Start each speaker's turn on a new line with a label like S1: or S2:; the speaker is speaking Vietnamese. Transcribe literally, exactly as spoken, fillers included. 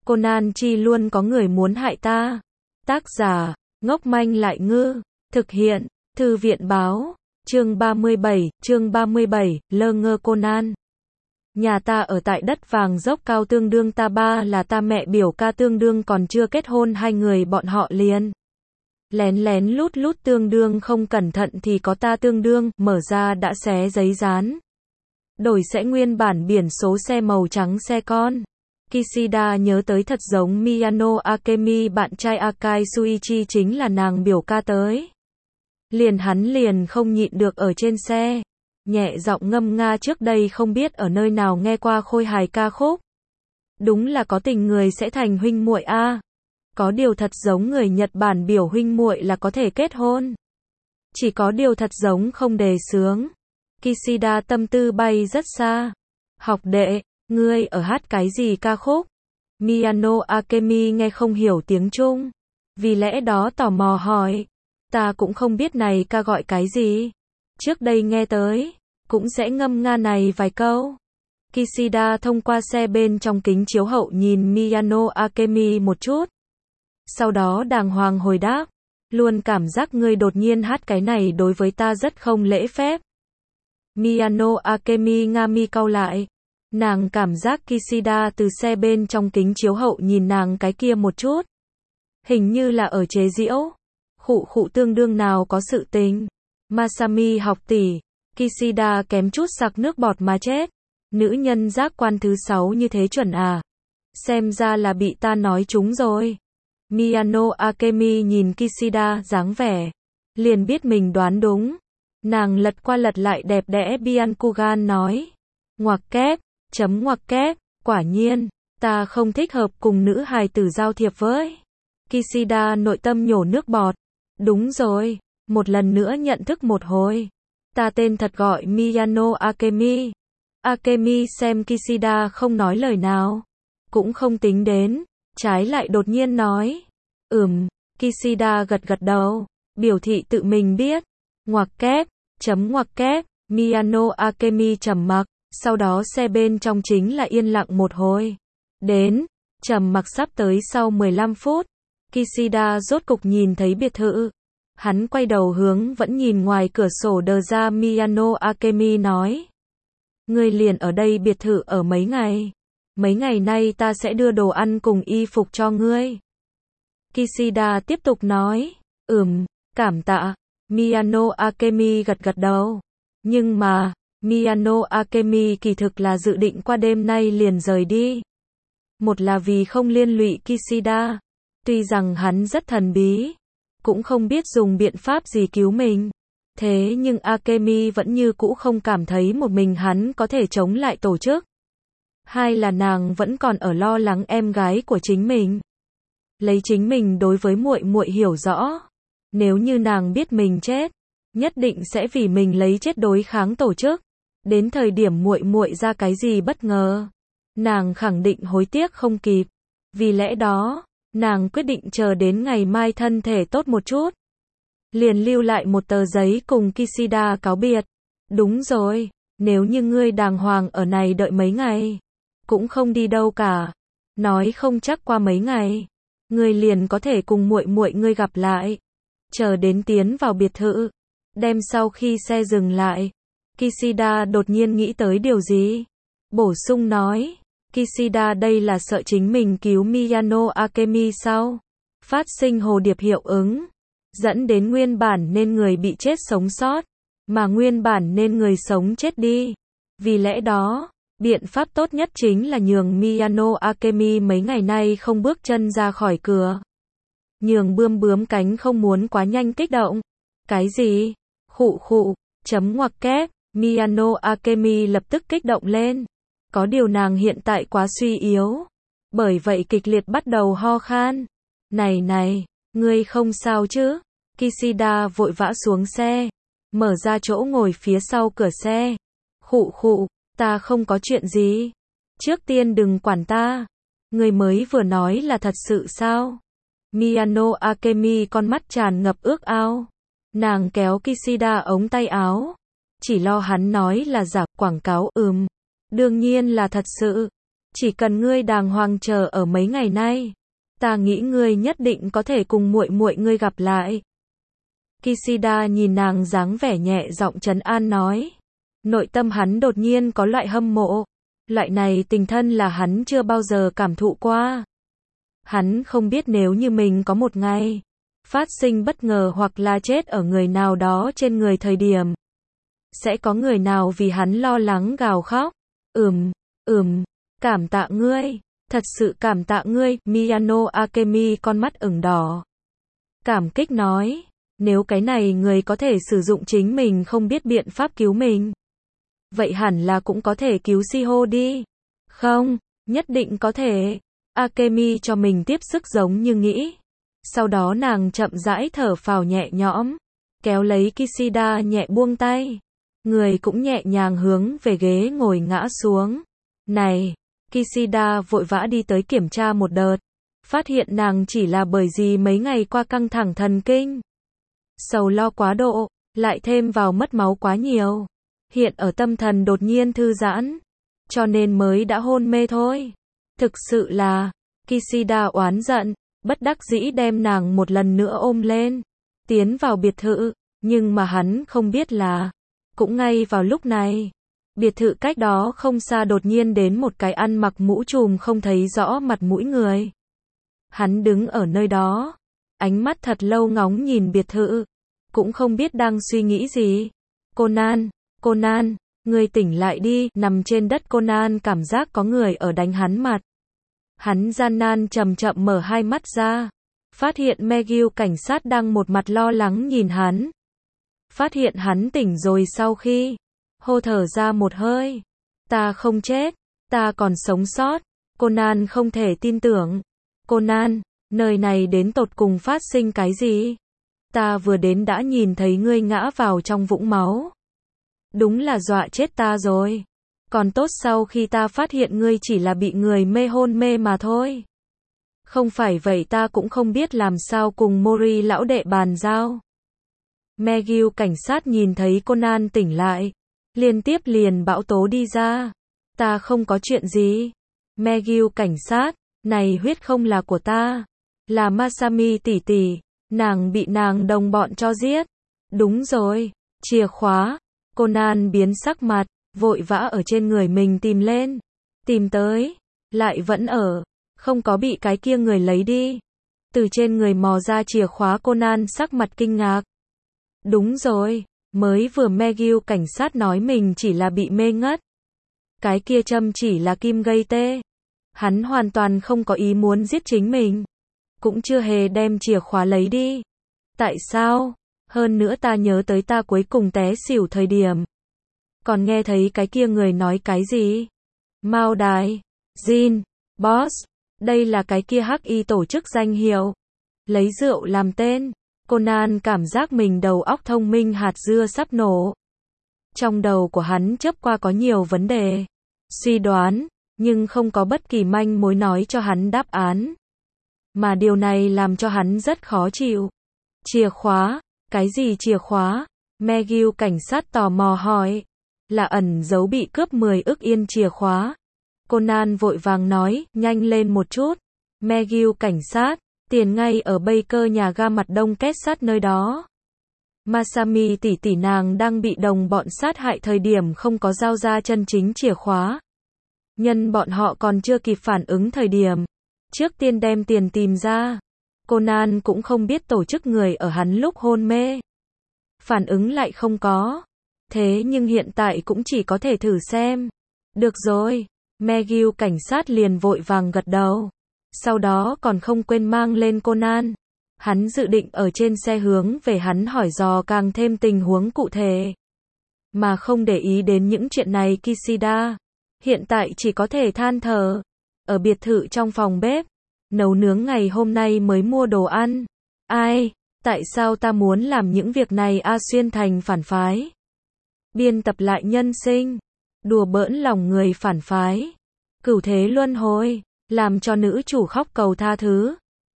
S1: Conan chi luôn có người muốn hại ta. Tác giả, ngốc manh lại ngư. Thực hiện, Thư viện báo. Chương ba mươi bảy, chương ba mươi bảy, lơ ngơ Conan. Nhà ta ở tại đất vàng dốc cao tương đương ta ba là ta mẹ biểu ca tương đương còn chưa kết hôn hai người bọn họ liền. Lén lén lút lút tương đương không cẩn thận thì có ta tương đương, mở ra đã xé giấy dán. Đổi sẽ nguyên bản biển số xe màu trắng xe con. Kishida nhớ tới thật giống Miyano Akemi bạn trai Akai Suichi chính là nàng biểu ca tới. Liền hắn liền không nhịn được ở trên xe. Nhẹ giọng ngâm nga trước đây không biết ở nơi nào nghe qua khôi hài ca khúc. Đúng là có tình người sẽ thành huynh muội a. Có điều thật giống người Nhật Bản biểu huynh muội là có thể kết hôn. Chỉ có điều thật giống không đề xướng. Kishida tâm tư bay rất xa. Học đệ, ngươi ở hát cái gì ca khúc? Miyano Akemi nghe không hiểu tiếng Trung. Vì lẽ đó tò mò hỏi. Ta cũng không biết này ca gọi cái gì. Trước đây nghe tới, cũng sẽ ngâm nga này vài câu. Kishida thông qua xe bên trong kính chiếu hậu nhìn Miyano Akemi một chút. Sau đó đàng hoàng hồi đáp. Luôn cảm giác ngươi đột nhiên hát cái này đối với ta rất không lễ phép. Miyano Akemi nga mi cau lại. Nàng cảm giác Kishida từ xe bên trong kính chiếu hậu nhìn nàng cái kia một chút. Hình như là ở chế giễu. Khụ khụ tương đương nào có sự tình. Masami học tỷ. Kishida kém chút sặc nước bọt mà chết. Nữ nhân giác quan thứ sáu như thế chuẩn à. Xem ra là bị ta nói trúng rồi. Miyano Akemi nhìn Kishida dáng vẻ. Liền biết mình đoán đúng. Nàng lật qua lật lại đẹp đẽ Byakugan nói. Ngoặc kép, chấm ngoặc kép, quả nhiên, ta không thích hợp cùng nữ hài tử giao thiệp với. Kishida nội tâm nhổ nước bọt. Đúng rồi, một lần nữa nhận thức một hồi. Ta tên thật gọi Miyano Akemi. Akemi xem Kishida không nói lời nào. Cũng không tính đến, trái lại đột nhiên nói. Ừm, Kishida gật gật đầu, biểu thị tự mình biết. Ngoặc kép, chấm ngoặc kép, Miyano Akemi trầm mặc, sau đó xe bên trong chính là yên lặng một hồi. Đến, trầm mặc sắp tới sau mười lăm phút, Kishida rốt cục nhìn thấy biệt thự. Hắn quay đầu hướng vẫn nhìn ngoài cửa sổ đờ ra Miyano Akemi nói. Ngươi liền ở đây biệt thự ở mấy ngày. Mấy ngày nay ta sẽ đưa đồ ăn cùng y phục cho ngươi. Kishida tiếp tục nói. Ừm, cảm tạ. Miyano Akemi gật gật đầu. Nhưng mà, Miyano Akemi kỳ thực là dự định qua đêm nay liền rời đi. Một là vì không liên lụy Kishida. Tuy rằng hắn rất thần bí. Cũng không biết dùng biện pháp gì cứu mình. Thế nhưng Akemi vẫn như cũ không cảm thấy một mình hắn có thể chống lại tổ chức. Hai là nàng vẫn còn ở lo lắng em gái của chính mình. Lấy chính mình đối với muội muội hiểu rõ. Nếu như nàng biết mình chết, nhất định sẽ vì mình lấy chết đối kháng tổ chức. Đến thời điểm muội muội ra cái gì bất ngờ, nàng khẳng định hối tiếc không kịp. Vì lẽ đó, nàng quyết định chờ đến ngày mai thân thể tốt một chút. Liền lưu lại một tờ giấy cùng Kishida cáo biệt. Đúng rồi, nếu như ngươi đàng hoàng ở này đợi mấy ngày, cũng không đi đâu cả. Nói không chắc qua mấy ngày, ngươi liền có thể cùng muội muội ngươi gặp lại. Chờ đến tiến vào biệt thự, đêm sau khi xe dừng lại, Kishida đột nhiên nghĩ tới điều gì. Bổ sung nói, Kishida đây là sợ chính mình cứu Miyano Akemi sao? Phát sinh hồ điệp hiệu ứng, dẫn đến nguyên bản nên người bị chết sống sót, mà nguyên bản nên người sống chết đi. Vì lẽ đó, biện pháp tốt nhất chính là nhường Miyano Akemi mấy ngày nay không bước chân ra khỏi cửa. Nhường bươm bướm cánh không muốn quá nhanh kích động. Cái gì? Khụ khụ, chấm ngoặc kép, Miyano Akemi lập tức kích động lên. Có điều nàng hiện tại quá suy yếu. Bởi vậy kịch liệt bắt đầu ho khan. Này này, ngươi không sao chứ? Kishida vội vã xuống xe. Mở ra chỗ ngồi phía sau cửa xe. Khụ khụ, ta không có chuyện gì. Trước tiên đừng quản ta. Ngươi mới vừa nói là thật sự sao? Miyano Akemi con mắt tràn ngập ước ao. Nàng kéo Kishida ống tay áo. Chỉ lo hắn nói là giả quảng cáo ừm. Đương nhiên là thật sự. Chỉ cần ngươi đàng hoàng chờ ở mấy ngày nay, ta nghĩ ngươi nhất định có thể cùng muội muội ngươi gặp lại. Kishida nhìn nàng dáng vẻ nhẹ giọng trấn an nói. Nội tâm hắn đột nhiên có loại hâm mộ. Loại này tình thân là hắn chưa bao giờ cảm thụ qua. Hắn không biết nếu như mình có một ngày phát sinh bất ngờ hoặc là chết ở người nào đó trên người thời điểm, sẽ có người nào vì hắn lo lắng gào khóc. Ừm, ừm, cảm tạ ngươi, thật sự cảm tạ ngươi. Miyano Akemi con mắt ửng đỏ. Cảm kích nói, nếu cái này người có thể sử dụng chính mình không biết biện pháp cứu mình, vậy hẳn là cũng có thể cứu Shiho đi. Không, nhất định có thể. Akemi cho mình tiếp sức giống như nghĩ. Sau đó nàng chậm rãi thở phào nhẹ nhõm, kéo lấy Kishida nhẹ buông tay. Người cũng nhẹ nhàng hướng về ghế ngồi ngã xuống. Này, Kishida vội vã đi tới kiểm tra một đợt. Phát hiện nàng chỉ là bởi vì mấy ngày qua căng thẳng thần kinh, sầu lo quá độ, lại thêm vào mất máu quá nhiều. Hiện ở tâm thần đột nhiên thư giãn, cho nên mới đã hôn mê thôi. Thực sự là, Kishida oán giận, bất đắc dĩ đem nàng một lần nữa ôm lên, tiến vào biệt thự, nhưng mà hắn không biết là, cũng ngay vào lúc này, biệt thự cách đó không xa đột nhiên đến một cái ăn mặc mũ trùm không thấy rõ mặt mũi người. Hắn đứng ở nơi đó, ánh mắt thật lâu ngóng nhìn biệt thự, cũng không biết đang suy nghĩ gì. Conan, Conan, ngươi tỉnh lại đi. Nằm trên đất Conan cảm giác có người ở đánh hắn mặt. Hắn gian nan chậm chậm mở hai mắt ra, phát hiện McGill cảnh sát đang một mặt lo lắng nhìn hắn. Phát hiện hắn tỉnh rồi sau khi hô thở ra một hơi. Ta không chết, ta còn sống sót. Conan không thể tin tưởng. Conan, nơi này đến tột cùng phát sinh cái gì? Ta vừa đến đã nhìn thấy ngươi ngã vào trong vũng máu. Đúng là dọa chết ta rồi. Còn tốt sau khi ta phát hiện ngươi chỉ là bị người mê hôn mê mà thôi. Không phải vậy ta cũng không biết làm sao cùng Mori lão đệ bàn giao. McGill cảnh sát nhìn thấy Conan tỉnh lại, liên tiếp liền bão tố đi ra. Ta không có chuyện gì. McGill cảnh sát, này huyết không là của ta, là Masami tỷ tỷ, nàng bị nàng đồng bọn cho giết. Đúng rồi, chìa khóa. Conan biến sắc mặt, vội vã ở trên người mình tìm lên, tìm tới, lại vẫn ở, không có bị cái kia người lấy đi. Từ trên người mò ra chìa khóa Conan sắc mặt kinh ngạc. Đúng rồi, mới vừa McGill cảnh sát nói mình chỉ là bị mê ngất. Cái kia châm chỉ là kim gây tê. Hắn hoàn toàn không có ý muốn giết chính mình, cũng chưa hề đem chìa khóa lấy đi. Tại sao? Hơn nữa ta nhớ tới ta cuối cùng té xỉu thời điểm, còn nghe thấy cái kia người nói cái gì? Mao Đài, Jin, Boss, đây là cái kia hắc y tổ chức danh hiệu. Lấy rượu làm tên, Conan cảm giác mình đầu óc thông minh hạt dưa sắp nổ. Trong đầu của hắn chớp qua có nhiều vấn đề, suy đoán, nhưng không có bất kỳ manh mối nói cho hắn đáp án. Mà điều này làm cho hắn rất khó chịu. Chìa khóa, cái gì chìa khóa? McGill cảnh sát tò mò hỏi. Là ẩn giấu bị cướp mười ức yên chìa khóa. Conan vội vàng nói, nhanh lên một chút. McGill cảnh sát, tiền ngay ở Baker nhà ga mặt đông kết sát nơi đó. Masami tỷ tỷ nàng đang bị đồng bọn sát hại thời điểm không có giao ra chân chính chìa khóa. Nhân bọn họ còn chưa kịp phản ứng thời điểm, trước tiên đem tiền tìm ra. Conan cũng không biết tổ chức người ở hắn lúc hôn mê, phản ứng lại không có. Thế nhưng hiện tại cũng chỉ có thể thử xem. Được rồi, McGill cảnh sát liền vội vàng gật đầu. Sau đó còn không quên mang lên Conan. Hắn dự định ở trên xe hướng về hắn hỏi dò càng thêm tình huống cụ thể, mà không để ý đến những chuyện này. Kishida hiện tại chỉ có thể than thở. Ở biệt thự trong phòng bếp, nấu nướng ngày hôm nay mới mua đồ ăn. Ai, tại sao ta muốn làm những việc này? A Xuyên thành phản phái, biên tập lại nhân sinh, đùa bỡn lòng người phản phái, cửu thế luân hồi, làm cho nữ chủ khóc cầu tha thứ.